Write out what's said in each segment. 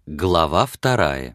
Глава 2.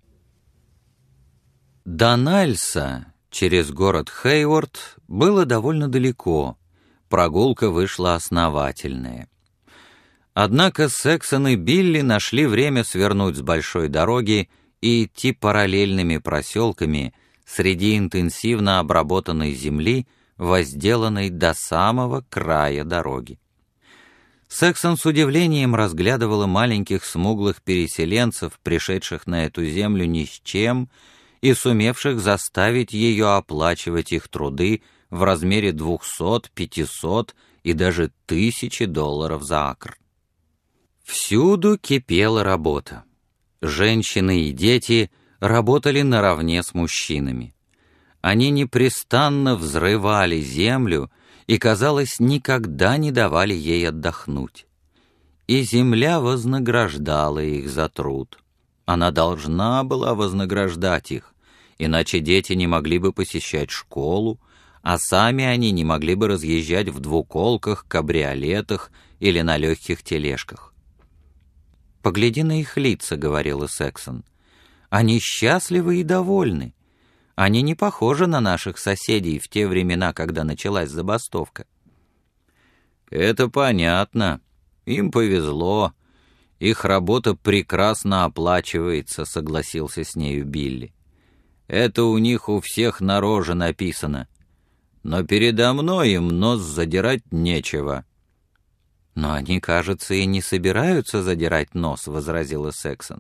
До Найльса через город Хейворд было довольно далеко, прогулка вышла основательная. Однако Сексон и Билли нашли время свернуть с большой дороги и идти параллельными проселками среди интенсивно обработанной земли, возделанной до самого края дороги. Сексон с удивлением разглядывала маленьких смуглых переселенцев, пришедших на эту землю ни с чем и сумевших заставить ее оплачивать их труды в размере 200, 500 и даже $1000 за акр. Всюду кипела работа. Женщины и дети работали наравне с мужчинами. Они непрестанно взрывали землю и, казалось, никогда не давали ей отдохнуть. И земля вознаграждала их за труд. Она должна была вознаграждать их, иначе дети не могли бы посещать школу, а сами они не могли бы разъезжать в двуколках, кабриолетах или на легких тележках. «Погляди на их лица», — говорила Сексон. «Они счастливы и довольны. Они не похожи на наших соседей в те времена, когда началась забастовка». «Это понятно. Им повезло. Их работа прекрасно оплачивается», — согласился с нею Билли. «Это у них у всех на роже написано. Но передо мной им нос задирать нечего». «Но они, кажется, и не собираются задирать нос», — возразила Сексон.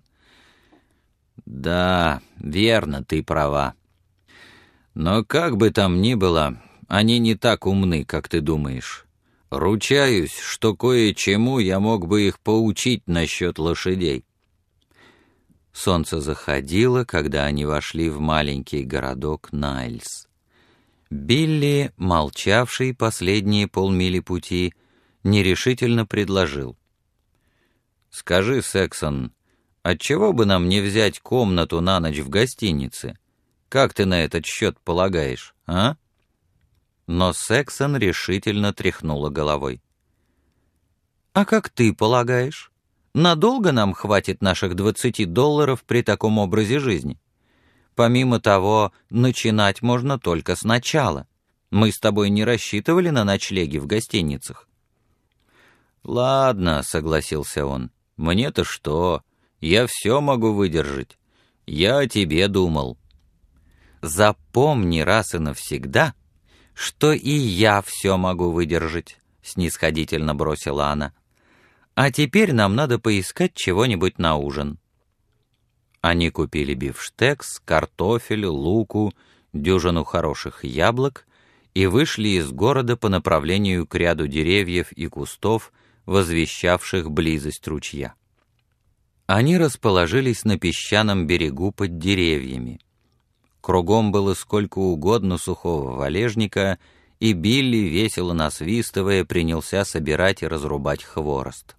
«Да, верно, ты права. Но как бы там ни было, они не так умны, как ты думаешь. Ручаюсь, что кое-чему я мог бы их поучить насчет лошадей». Солнце заходило, когда они вошли в маленький городок Найльс. Билли, молчавший последние полмили пути, нерешительно предложил: «Скажи, Сексон, отчего бы нам не взять комнату на ночь в гостинице? Как ты на этот счет полагаешь, а?» Но Сексон решительно тряхнула головой. «А как ты полагаешь? Надолго нам хватит наших $20 при таком образе жизни? Помимо того, начинать можно только сначала. Мы с тобой не рассчитывали на ночлеги в гостиницах». «Ладно», — согласился он, — «мне-то что? Я все могу выдержать. Я о тебе думал». «Запомни раз и навсегда, что и я все могу выдержать», — снисходительно бросила она. «А теперь нам надо поискать чего-нибудь на ужин». Они купили бифштекс, картофель, луку, дюжину хороших яблок и вышли из города по направлению к ряду деревьев и кустов, возвещавших близость ручья. Они расположились на песчаном берегу под деревьями. Кругом было сколько угодно сухого валежника, и Билли, весело насвистывая, принялся собирать и разрубать хворост.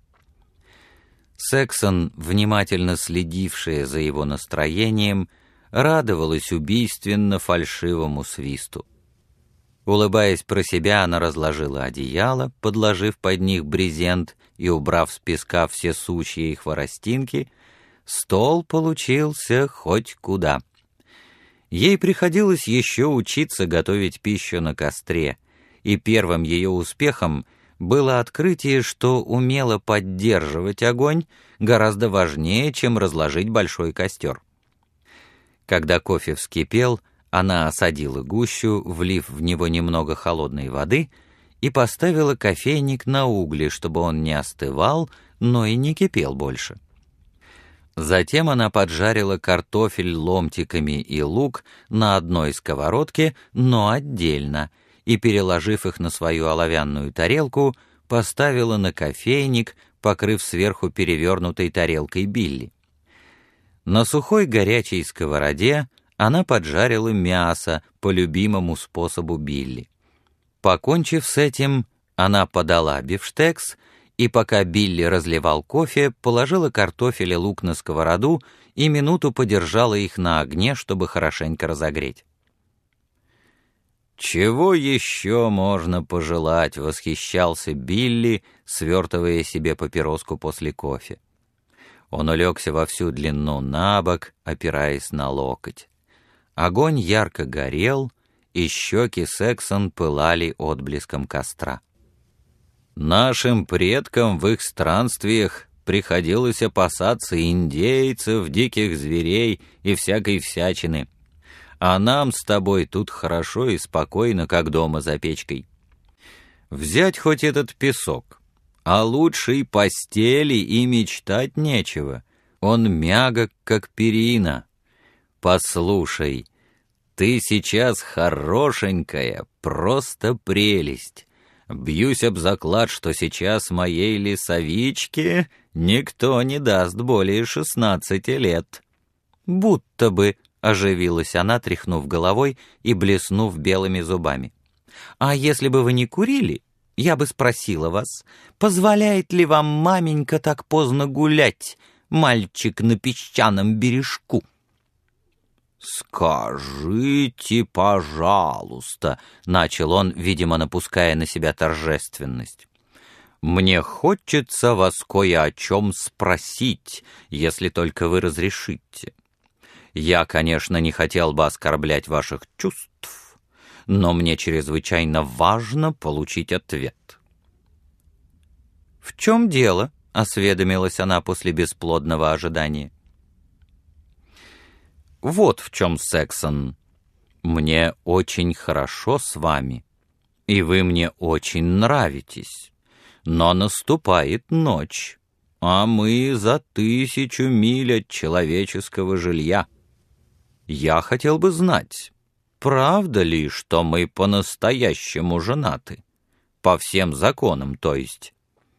Сексон, внимательно следившая за его настроением, радовалась убийственно фальшивому свисту. Улыбаясь про себя, она разложила одеяло, подложив под них брезент и убрав с песка все сучья и хворостинки. Стол получился хоть куда. Ей приходилось еще учиться готовить пищу на костре, и первым ее успехом было открытие, что умело поддерживать огонь гораздо важнее, чем разложить большой костер. Когда кофе вскипел, она осадила гущу, влив в него немного холодной воды, и поставила кофейник на угли, чтобы он не остывал, но и не кипел больше. Затем она поджарила картофель ломтиками и лук на одной сковородке, но отдельно, и, переложив их на свою оловянную тарелку, поставила на кофейник, покрыв сверху перевернутой тарелкой Билли. На сухой горячей сковороде она поджарила мясо по любимому способу Билли. Покончив с этим, она подала бифштекс, и пока Билли разливал кофе, положила картофель и лук на сковороду и минуту подержала их на огне, чтобы хорошенько разогреть. «Чего еще можно пожелать?» — восхищался Билли, свертывая себе папироску после кофе. Он улегся во всю длину на бок, опираясь на локоть. Огонь ярко горел, и щеки Сексон пылали отблеском костра. Нашим предкам в их странствиях приходилось опасаться индейцев, диких зверей и всякой всячины. А нам с тобой тут хорошо и спокойно, как дома за печкой. Взять хоть этот песок, о лучшей постели и мечтать нечего. Он мягок, как перина. Послушай, ты сейчас хорошенькая, просто прелесть. Бьюсь об заклад, что сейчас моей лисовичке никто не даст более 16 лет. Будто бы, оживилась она, тряхнув головой и блеснув белыми зубами. А если бы вы не курили, я бы спросила вас, позволяет ли вам маменька так поздно гулять, мальчик на песчаном бережку? «Скажите, пожалуйста», — начал он, видимо, напуская на себя торжественность. «Мне хочется вас кое о чем спросить, если только вы разрешите. Я, конечно, не хотел бы оскорблять ваших чувств, но мне чрезвычайно важно получить ответ». «В чем дело?» — осведомилась она после бесплодного ожидания. «Вот в чем, Сексон. Мне очень хорошо с вами, и вы мне очень нравитесь. Но наступает ночь, а мы за 1000 миль от человеческого жилья. Я хотел бы знать, правда ли, что мы по-настоящему женаты? По всем законам, то есть?»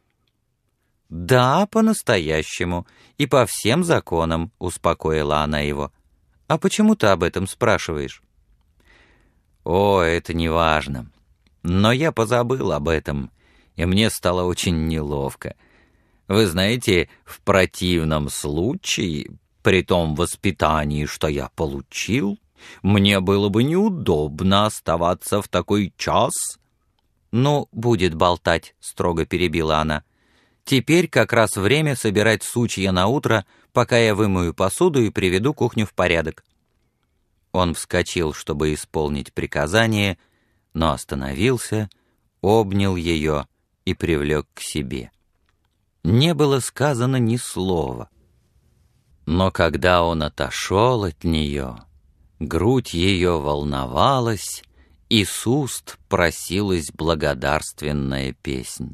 «Да, по-настоящему, и по всем законам», — успокоила она его. «А почему ты об этом спрашиваешь?» «О, это не важно. Но я позабыл об этом, и мне стало очень неловко. Вы знаете, в противном случае, при том воспитании, что я получил, мне было бы неудобно оставаться в такой час». «Ну, будет болтать», — строго перебила она. «Теперь как раз время собирать сучья на утро, пока я вымою посуду и приведу кухню в порядок». Он вскочил, чтобы исполнить приказание, но остановился, обнял ее и привлек к себе. Не было сказано ни слова. Но когда он отошел от нее, грудь ее волновалась, и с уст просилась благодарственная песнь.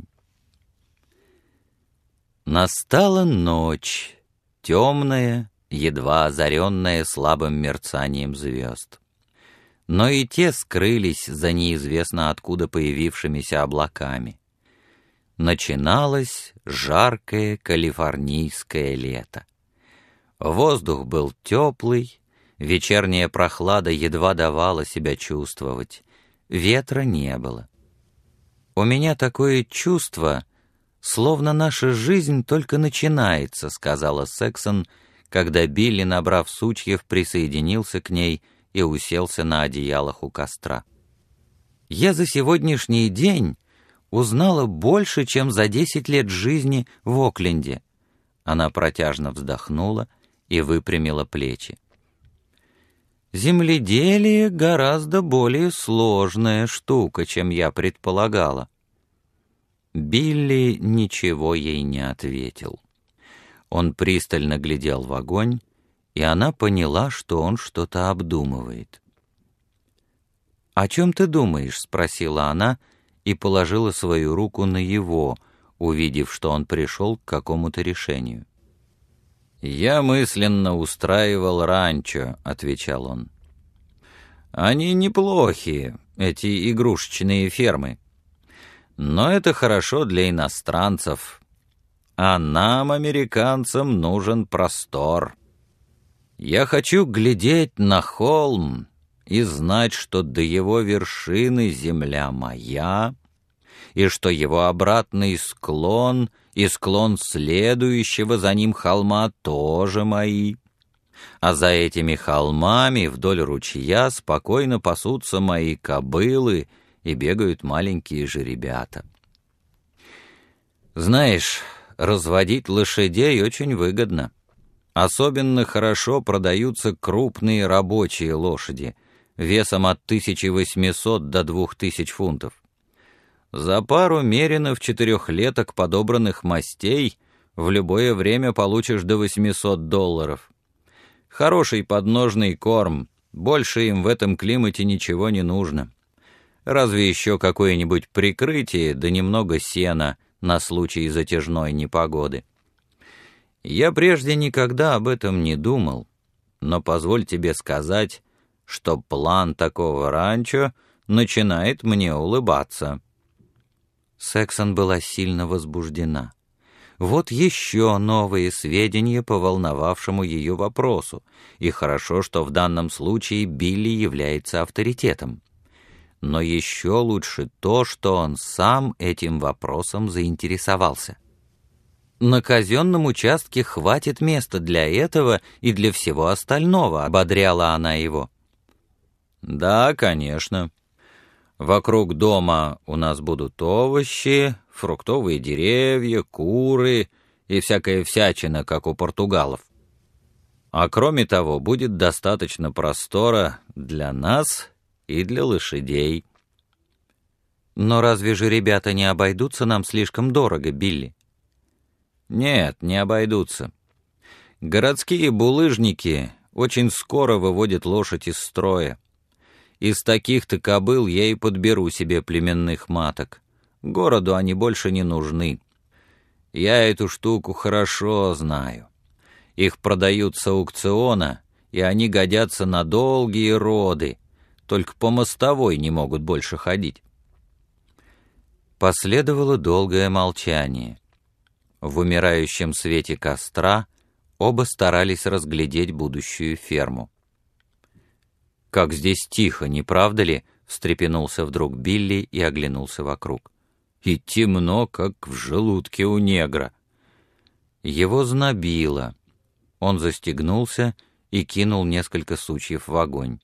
Настала ночь, темная, едва озаренная слабым мерцанием звезд. Но и те скрылись за неизвестно откуда появившимися облаками. Начиналось жаркое калифорнийское лето. Воздух был теплый, вечерняя прохлада едва давала себя чувствовать, ветра не было. «У меня такое чувство, словно наша жизнь только начинается», — сказала Сексон, когда Билли, набрав сучьев, присоединился к ней и уселся на одеялах у костра. «Я за сегодняшний день узнала больше, чем за 10 лет жизни в Окленде». Она протяжно вздохнула и выпрямила плечи. «Земледелие гораздо более сложная штука, чем я предполагала». Билли ничего ей не ответил. Он пристально глядел в огонь, и она поняла, что он что-то обдумывает. «О чем ты думаешь?» — спросила она и положила свою руку на его, увидев, что он пришел к какому-то решению. «Я мысленно устраивал ранчо», — отвечал он. «Они неплохие, эти игрушечные фермы. Но это хорошо для иностранцев. А нам, американцам, нужен простор. Я хочу глядеть на холм и знать, что до его вершины земля моя, и что его обратный склон и склон следующего за ним холма тоже мои. А за этими холмами вдоль ручья спокойно пасутся мои кобылы и бегают маленькие жеребята. Знаешь, разводить лошадей очень выгодно. Особенно хорошо продаются крупные рабочие лошади, весом от 1800 до 2000 фунтов. За пару меринов четырехлеток подобранных мастей в любое время получишь до $800. Хороший подножный корм, больше им в этом климате ничего не нужно. Разве еще какое-нибудь прикрытие, да немного сена на случай затяжной непогоды. Я прежде никогда об этом не думал, но позволь тебе сказать, что план такого ранчо начинает мне улыбаться». Сексон была сильно возбуждена. Вот еще новые сведения по волновавшему ее вопросу, и хорошо, что в данном случае Билли является авторитетом. Но еще лучше то, что он сам этим вопросом заинтересовался. «На казенном участке хватит места для этого и для всего остального», — ободряла она его. «Да, конечно. Вокруг дома у нас будут овощи, фруктовые деревья, куры и всякая всячина, как у португалов. А кроме того, будет достаточно простора для нас и для лошадей». «Но разве же ребята не обойдутся нам слишком дорого, Билли?» «Нет, не обойдутся. Городские булыжники очень скоро выводят лошадь из строя. Из таких-то кобыл я и подберу себе племенных маток. Городу они больше не нужны. Я эту штуку хорошо знаю. Их продают с аукциона, и они годятся на долгие роды, только по мостовой не могут больше ходить». Последовало долгое молчание. В умирающем свете костра оба старались разглядеть будущую ферму. «Как здесь тихо, не правда ли?» — встрепенулся вдруг Билли и оглянулся вокруг. «И темно, как в желудке у негра». Его знобило. Он застегнулся и кинул несколько сучьев в огонь.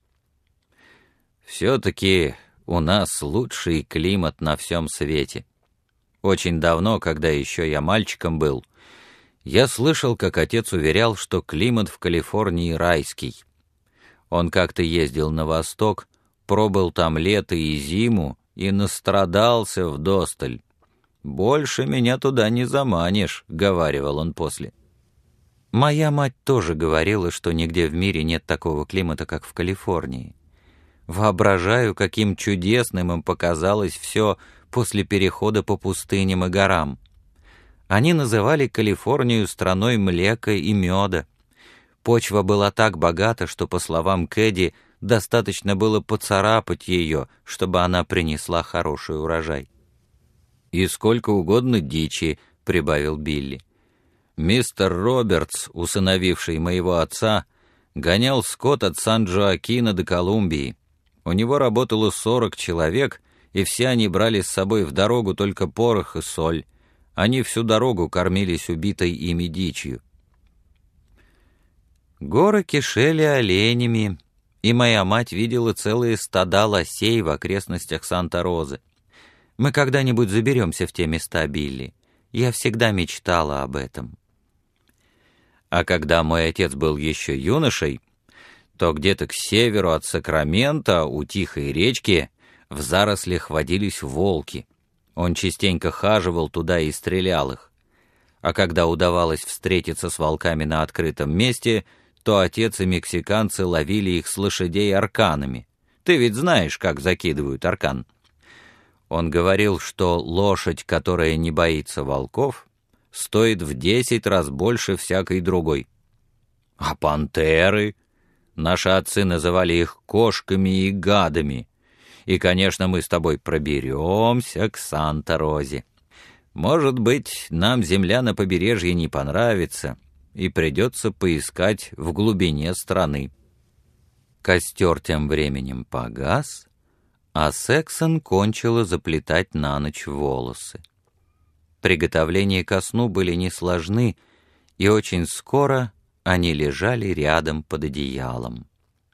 «Все-таки у нас лучший климат на всем свете. Очень давно, когда еще я мальчиком был, я слышал, как отец уверял, что климат в Калифорнии райский. Он как-то ездил на восток, пробыл там лето и зиму и настрадался вдосталь. «Больше меня туда не заманишь», — говаривал он после. Моя мать тоже говорила, что нигде в мире нет такого климата, как в Калифорнии. Воображаю, каким чудесным им показалось все после перехода по пустыням и горам. Они называли Калифорнию страной млека и меда. Почва была так богата, что, по словам Кэдди, достаточно было поцарапать ее, чтобы она принесла хороший урожай. «И сколько угодно дичи», — прибавил Билли. «Мистер Робертс, усыновивший моего отца, гонял скот от Сан-Джоакина до Колумбии. У него работало 40 человек, и все они брали с собой в дорогу только порох и соль. Они всю дорогу кормились убитой ими дичью». Горы кишели оленями, и моя мать видела целые стада лосей в окрестностях Санта-Розы. Мы когда-нибудь заберемся в те места, Билли. Я всегда мечтала об этом. А когда мой отец был еще юношей, то где-то к северу от Сакрамента, у тихой речки, в зарослях водились волки. Он частенько хаживал туда и стрелял их. А когда удавалось встретиться с волками на открытом месте, то отец и мексиканцы ловили их с лошадей арканами. Ты ведь знаешь, как закидывают аркан. Он говорил, что лошадь, которая не боится волков, стоит в 10 раз больше всякой другой. А пантеры? Наши отцы называли их кошками и гадами. И, конечно, мы с тобой проберемся к Санта-Розе. Может быть, нам земля на побережье не понравится, и придется поискать в глубине страны». Костер тем временем погас, а Сексон кончила заплетать на ночь волосы. Приготовления ко сну были несложны, и очень скоро они лежали рядом под одеялом.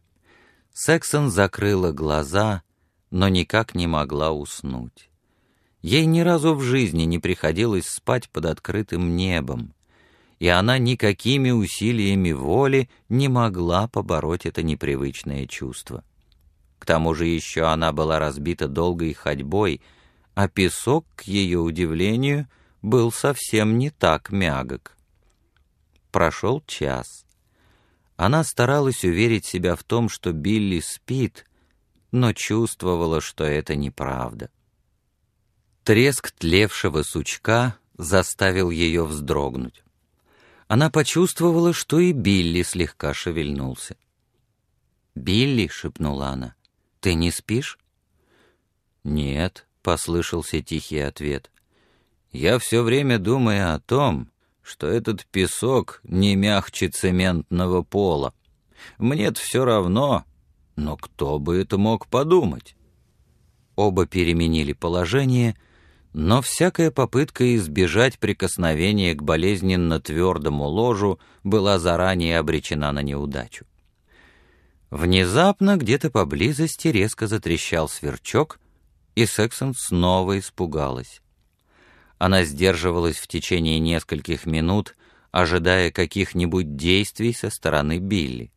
Сексон закрыла глаза, но никак не могла уснуть. Ей ни разу в жизни не приходилось спать под открытым небом, и она никакими усилиями воли не могла побороть это непривычное чувство. К тому же еще она была разбита долгой ходьбой, а песок, к ее удивлению, был совсем не так мягок. Прошел час. Она старалась уверить себя в том, что Билли спит, но чувствовала, что это неправда. Треск тлевшего сучка заставил ее вздрогнуть. Она почувствовала, что и Билли слегка шевельнулся. «Билли», — шепнула она, — «ты не спишь?» «Нет», — послышался тихий ответ. «Я все время думаю о том, что этот песок не мягче цементного пола. Мне-то все равно, но кто бы это мог подумать?» Оба переменили положение, но всякая попытка избежать прикосновения к болезненно твердому ложу была заранее обречена на неудачу. Внезапно где-то поблизости резко затрещал сверчок, и Сексон снова испугалась. Она сдерживалась в течение нескольких минут, ожидая каких-нибудь действий со стороны Билли.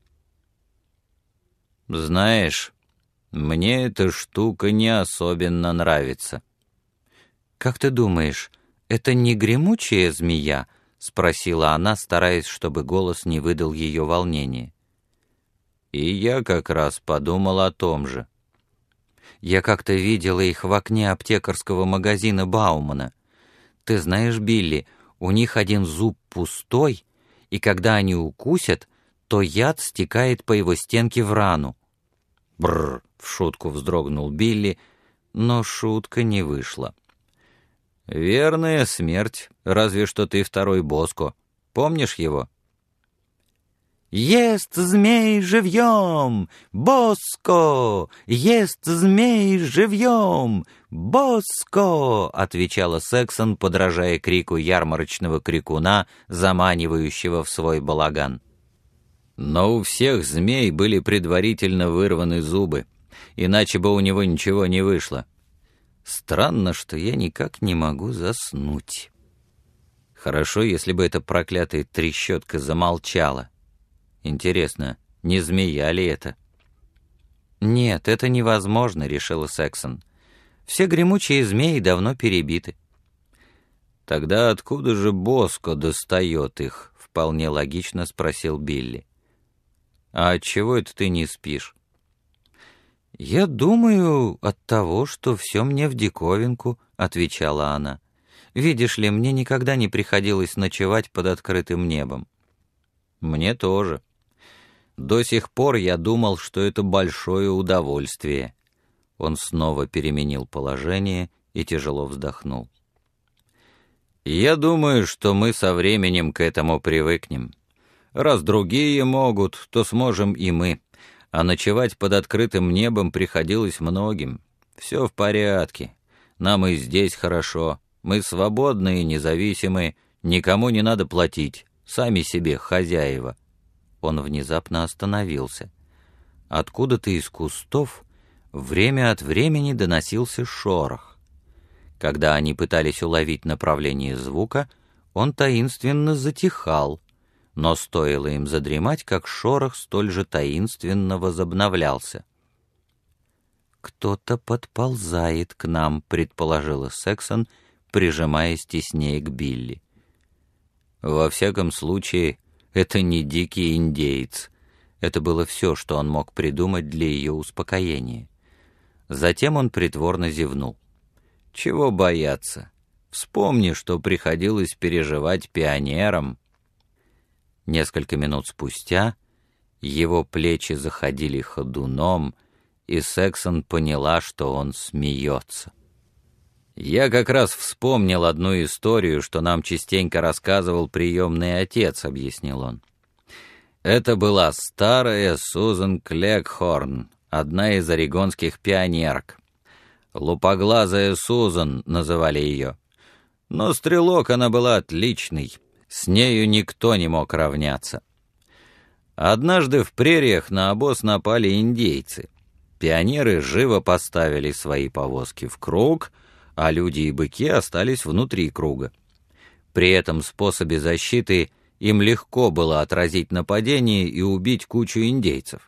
«Знаешь, мне эта штука не особенно нравится». «Как ты думаешь, это не гремучая змея?» — спросила она, стараясь, чтобы голос не выдал ее волнения. «И я как раз подумал о том же. Я как-то видела их в окне аптекарского магазина Баумана. Ты знаешь, Билли, у них один зуб пустой, и когда они укусят, то яд стекает по его стенке в рану». «Бррр!» — в шутку вздрогнул Билли, но шутка не вышла. «Верная смерть, разве что ты второй Боско. Помнишь его?» «Ест змей живьем! Боско! Ест змей живьем! Боско!» — отвечала Сексон, подражая крику ярмарочного крикуна, заманивающего в свой балаган. Но у всех змей были предварительно вырваны зубы, иначе бы у него ничего не вышло. Странно, что я никак не могу заснуть. Хорошо, если бы эта проклятая трещотка замолчала. Интересно, не змея ли это? «Нет, это невозможно», — решила Сексон. «Все гремучие змеи давно перебиты». «Тогда откуда же Боско достает их?» — вполне логично спросил Билли. «А отчего это ты не спишь?» «Я думаю, от того, что все мне в диковинку», — отвечала она. «Видишь ли, мне никогда не приходилось ночевать под открытым небом». «Мне тоже. До сих пор я думал, что это большое удовольствие». Он снова переменил положение и тяжело вздохнул. «Я думаю, что мы со временем к этому привыкнем. Раз другие могут, то сможем и мы. А ночевать под открытым небом приходилось многим. Все в порядке. Нам и здесь хорошо. Мы свободны и независимы, никому не надо платить, сами себе хозяева». Он внезапно остановился. Откуда-то из кустов время от времени доносился шорох. Когда они пытались уловить направление звука, он таинственно затихал, но стоило им задремать, как шорох столь же таинственно возобновлялся. «Кто-то подползает к нам», — предположила Сексон, прижимаясь теснее к Билли. «Во всяком случае, это не дикий индеец». Это было все, что он мог придумать для ее успокоения. Затем он притворно зевнул. «Чего бояться? Вспомни, что приходилось переживать пионерам». Несколько минут спустя его плечи заходили ходуном, и Сексон поняла, что он смеется. «Я как раз вспомнил одну историю, что нам частенько рассказывал приемный отец», — объяснил он. «Это была старая Сузан Клекхорн, одна из орегонских пионерок. Лупоглазая Сузан называли ее. Но стрелок она была отличный, с нею никто не мог равняться. Однажды в прериях на обоз напали индейцы. Пионеры живо поставили свои повозки в круг, а люди и быки остались внутри круга. При этом способе защиты им легко было отразить нападение и убить кучу индейцев.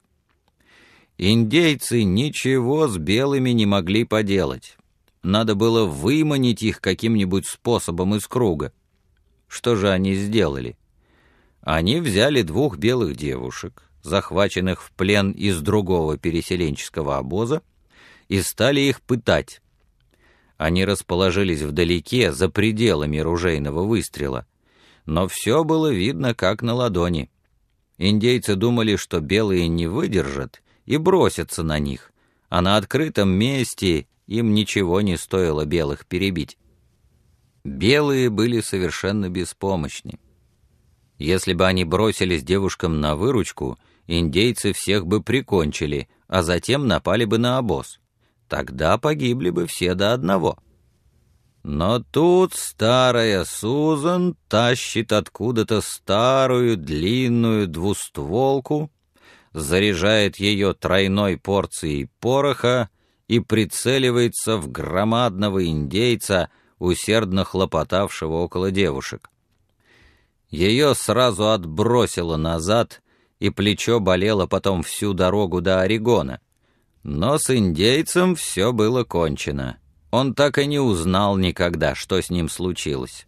Индейцы ничего с белыми не могли поделать. Надо было выманить их каким-нибудь способом из круга. Что же они сделали? Они взяли 2 белых девушек, захваченных в плен из другого переселенческого обоза, и стали их пытать. Они расположились вдалеке, за пределами ружейного выстрела, но все было видно как на ладони. Индейцы думали, что белые не выдержат и бросятся на них, а на открытом месте им ничего не стоило белых перебить. Белые были совершенно беспомощны. Если бы они бросились девушкам на выручку, индейцы всех бы прикончили, а затем напали бы на обоз. Тогда погибли бы все до одного. Но тут старая Сузан тащит откуда-то старую длинную двустволку, заряжает ее тройной порцией пороха и прицеливается в громадного индейца, усердно хлопотавшего около девушек. Ее сразу отбросило назад, и плечо болело потом всю дорогу до Орегона. Но с индейцем все было кончено. Он так и не узнал никогда, что с ним случилось.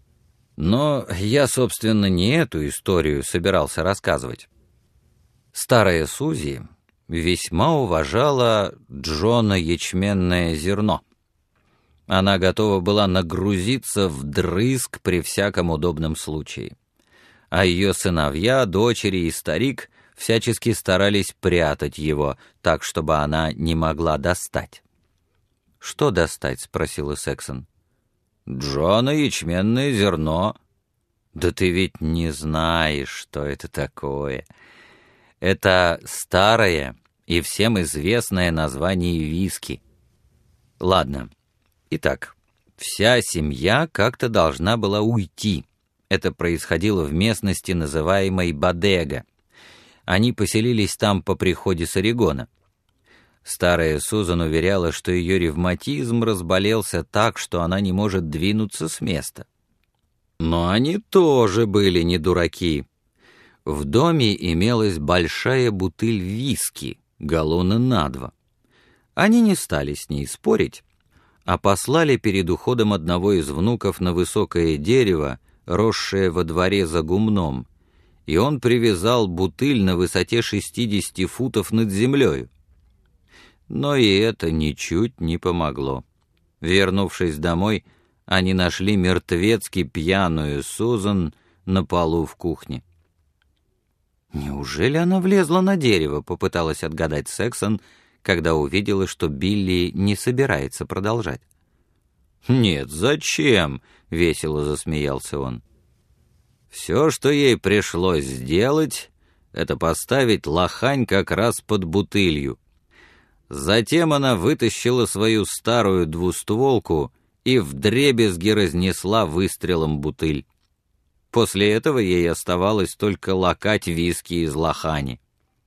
Но я, собственно, не эту историю собирался рассказывать. Старая Сузи весьма уважала Джона ячменное зерно. Она готова была нагрузиться вдрызг при всяком удобном случае. А ее сыновья, дочери и старик всячески старались прятать его, так, чтобы она не могла достать. «Что достать?» — спросила Сексон. «Джона ячменное зерно». «Да ты ведь не знаешь, что это такое. Это старое и всем известное название виски. Ладно. Итак, вся семья как-то должна была уйти. Это происходило в местности, называемой Бодега. Они поселились там по приходе с Орегона. Старая Сузан уверяла, что ее ревматизм разболелся так, что она не может двинуться с места. Но они тоже были не дураки. В доме имелась большая бутыль виски, галлона на 2. Они не стали с ней спорить, а послали перед уходом одного из внуков на высокое дерево, росшее во дворе за гумном, и он привязал бутыль на высоте 60 футов над землею. Но и это ничуть не помогло. Вернувшись домой, они нашли мертвецки пьяную Сузан на полу в кухне. «Неужели она влезла на дерево?» — попыталась отгадать Сексон, когда увидела, что Билли не собирается продолжать. «Нет, зачем?» — весело засмеялся он. «Все, что ей пришлось сделать, это поставить лохань как раз под бутылью. Затем она вытащила свою старую двустволку и вдребезги разнесла выстрелом бутыль. После этого ей оставалось только лакать виски из лохани».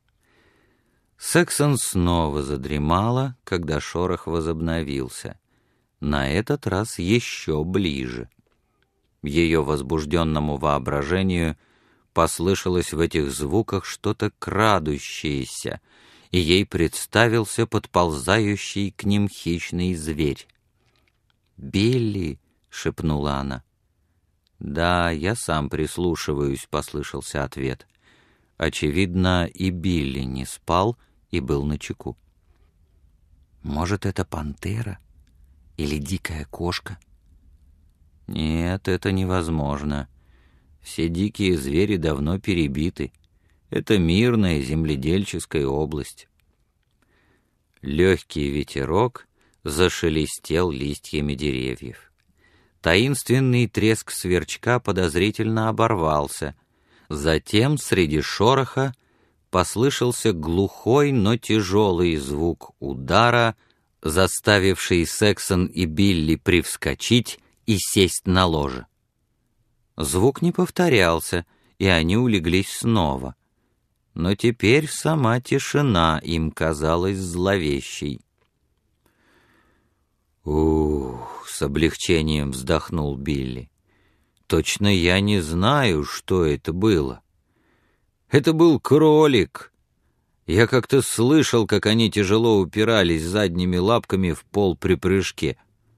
Сексон снова задремала, когда шорох возобновился. На этот раз еще ближе. Ее возбужденному воображению послышалось в этих звуках что-то крадущееся, и ей представился подползающий к ним хищный зверь. «Билли!» — шепнула она. «Да, я сам прислушиваюсь», — послышался ответ. Очевидно, и Билли не спал и был начеку. «Может, это пантера или дикая кошка?» «Нет, это невозможно. Все дикие звери давно перебиты. Это мирная земледельческая область». Легкий ветерок зашелестел листьями деревьев. Таинственный треск сверчка подозрительно оборвался. Затем среди шороха послышался глухой, но тяжелый звук удара, заставивший Сексон и Билли привскочить и сесть на ложе. Звук не повторялся, и они улеглись снова. Но теперь сама тишина им казалась зловещей. «Ух!» с облегчением вздохнул Билли. «Точно я не знаю, что это было. Это был кролик. Я как-то слышал, как они тяжело упирались задними лапками в пол при прыжке».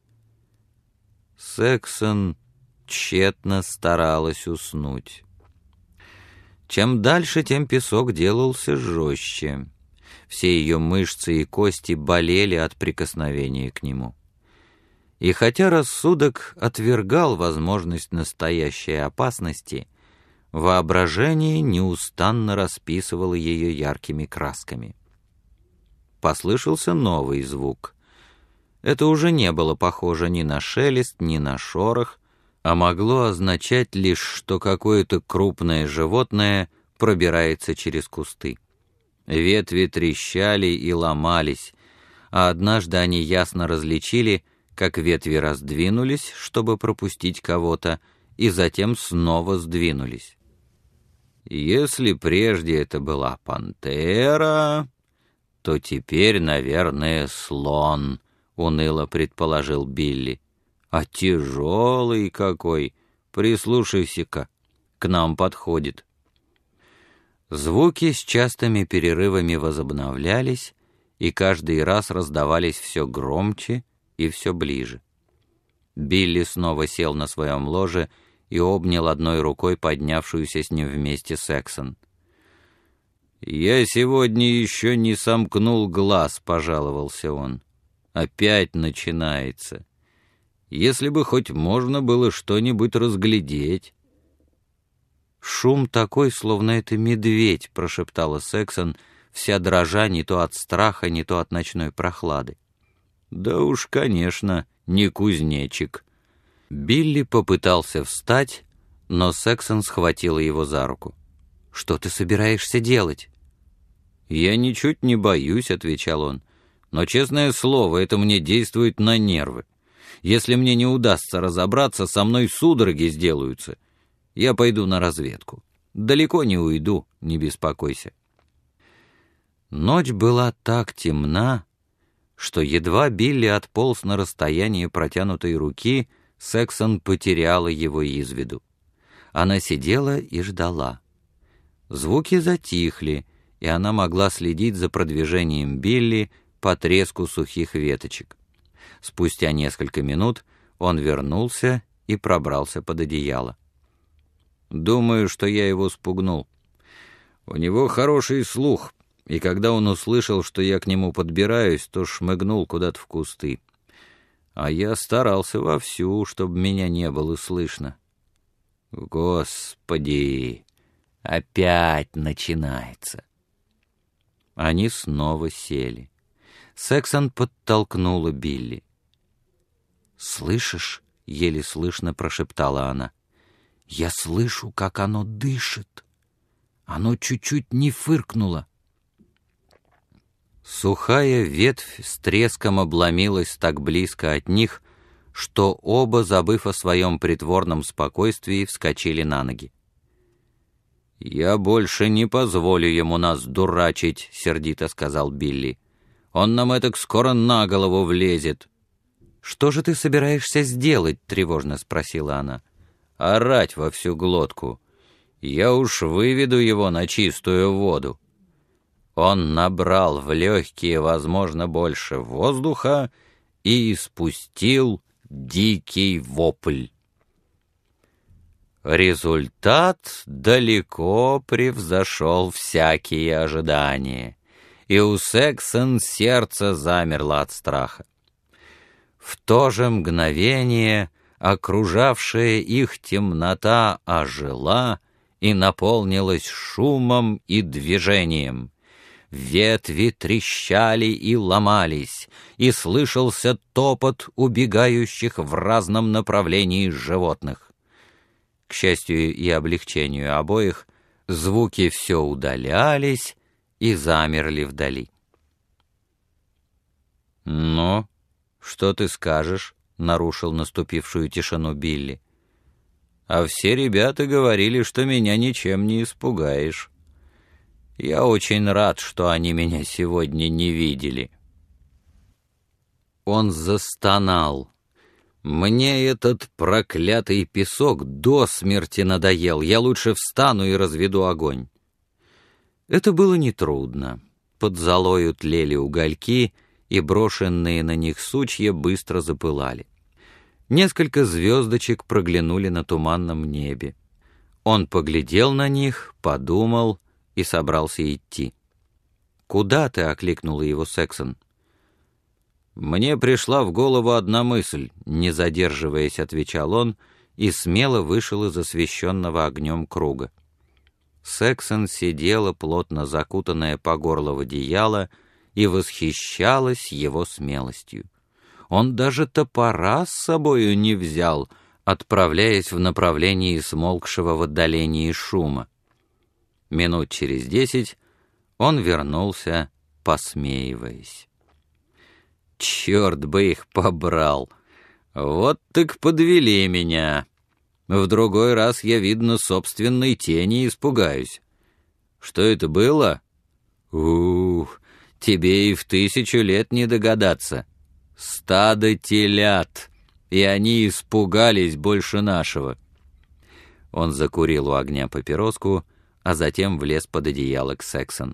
Сексон тщетно старалась уснуть. Чем дальше, тем песок делался жестче. Все ее мышцы и кости болели от прикосновения к нему. И хотя рассудок отвергал возможность настоящей опасности, воображение неустанно расписывало ее яркими красками. Послышался новый звук. Это уже не было похоже ни на шелест, ни на шорох, а могло означать лишь, что какое-то крупное животное пробирается через кусты. Ветви трещали и ломались, а однажды они ясно различили, как ветви раздвинулись, чтобы пропустить кого-то, и затем снова сдвинулись. Если прежде это была пантера, то теперь, наверное, слон, — уныло предположил Билли. А тяжелый какой! Прислушайся-ка, к нам подходит. Звуки с частыми перерывами возобновлялись, и каждый раз раздавались все громче и все ближе. Билли снова сел на своем ложе и обнял одной рукой поднявшуюся с ним вместе Сексон. «Я сегодня еще не сомкнул глаз», — пожаловался он. «Опять начинается. Если бы хоть можно было что-нибудь разглядеть». «Шум такой, словно это медведь», — прошептала Сексон, вся дрожа не то от страха, не то от ночной прохлады. «Да уж, конечно, не кузнечик». Билли попытался встать, но Сексон схватила его за руку. «Что ты собираешься делать?» «Я ничуть не боюсь», — отвечал он. «Но, честное слово, это мне действует на нервы. Если мне не удастся разобраться, со мной судороги сделаются. Я пойду на разведку. Далеко не уйду, не беспокойся». Ночь была так темна, что едва Билли отполз на расстояние протянутой руки, Сексон потеряла его из виду. Она сидела и ждала. Звуки затихли, и она могла следить за продвижением Билли по треску сухих веточек. Спустя несколько минут он вернулся и пробрался под одеяло. «Думаю, что я его спугнул. У него хороший слух, и когда он услышал, что я к нему подбираюсь, то шмыгнул куда-то в кусты. А я старался вовсю, чтобы меня не было слышно. Господи, опять начинается». Они снова сели. Сексон подтолкнула Билли. «Слышишь?» — еле слышно прошептала она. «Я слышу, как оно дышит. Оно чуть-чуть не фыркнуло». Сухая ветвь с треском обломилась так близко от них, что оба, забыв о своем притворном спокойствии, вскочили на ноги. «Я больше не позволю ему нас дурачить», — сердито сказал Билли. «Он нам этак скоро на голову влезет». «Что же ты собираешься сделать?» — тревожно спросила она. «Орать во всю глотку. Я уж выведу его на чистую воду». Он набрал в легкие, возможно, больше воздуха и испустил дикий вопль. Результат далеко превзошел всякие ожидания, и у Сексон сердце замерло от страха. В то же мгновение окружавшая их темнота ожила и наполнилась шумом и движением. Ветви трещали и ломались, и слышался топот убегающих в разном направлении животных. К счастью и облегчению обоих, звуки все удалялись и замерли вдали. «Ну, что ты скажешь?» — нарушил наступившую тишину Билли. «А все ребята говорили, что меня ничем не испугаешь. Я очень рад, что они меня сегодня не видели». Он застонал. «Мне этот проклятый песок до смерти надоел, я лучше встану и разведу огонь». Это было нетрудно. Под золою тлели угольки, и брошенные на них сучья быстро запылали. Несколько звездочек проглянули на туманном небе. Он поглядел на них, подумал и собрался идти. «Куда ты?» — окликнула его Сексон. «Мне пришла в голову одна мысль», — не задерживаясь, отвечал он, и смело вышел из освещенного огнем круга. Сексон сидела, плотно закутанная по горло в одеяло, и восхищалась его смелостью. Он даже топора с собою не взял, отправляясь в направлении смолкшего в отдалении шума. Минут через 10 он вернулся, посмеиваясь. «Черт бы их побрал! Вот так подвели меня! В другой раз я, видно, собственной тени испугаюсь. Что это было? Тебе и в 1000 лет не догадаться. Стадо телят, и они испугались больше нашего». Он закурил у огня папироску, а затем влез под одеяло к Сексон.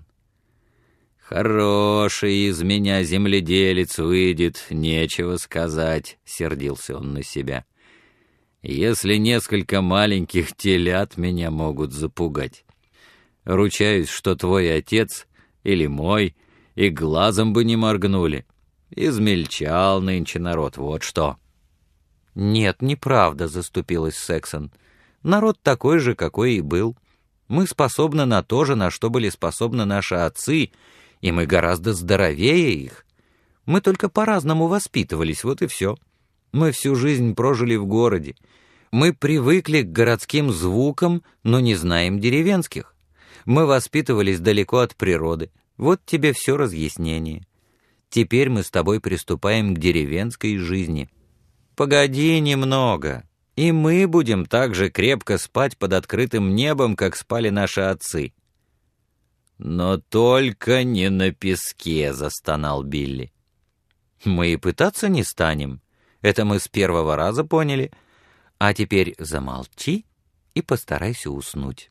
«Хороший из меня земледелец выйдет, нечего сказать», — сердился он на себя. «Если несколько маленьких телят меня могут запугать. Ручаюсь, что твой отец или мой и глазом бы не моргнули. Измельчал нынче народ, вот что». «Нет, неправда», — заступилась Сексон. «Народ такой же, какой и был. Мы способны на то же, на что были способны наши отцы, и мы гораздо здоровее их. Мы только по-разному воспитывались, вот и все. Мы всю жизнь прожили в городе. Мы привыкли к городским звукам, но не знаем деревенских. Мы воспитывались далеко от природы. Вот тебе все разъяснение. Теперь мы с тобой приступаем к деревенской жизни. Погоди немного, и мы будем так же крепко спать под открытым небом, как спали наши отцы». «Но только не на песке», — застонал Билли. «Мы и пытаться не станем. Это мы с первого раза поняли. А теперь замолчи и постарайся уснуть».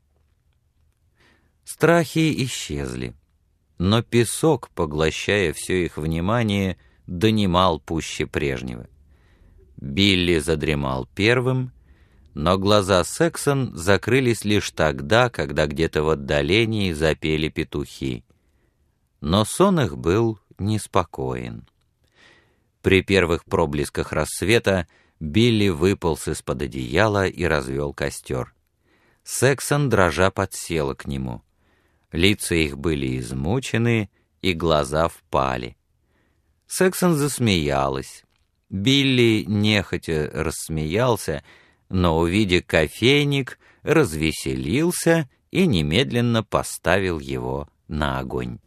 Страхи исчезли, но песок, поглощая все их внимание, донимал пуще прежнего. Билли задремал первым, но глаза Сексон закрылись лишь тогда, когда где-то в отдалении запели петухи. Но сон их был неспокоен. При первых проблесках рассвета Билли выполз из-под одеяла и развел костер. Сексон, дрожа, подсела к нему. Лица их были измучены, и глаза впали. Сексон засмеялась. Билли нехотя рассмеялся, но, увидя кофейник, развеселился и немедленно поставил его на огонь.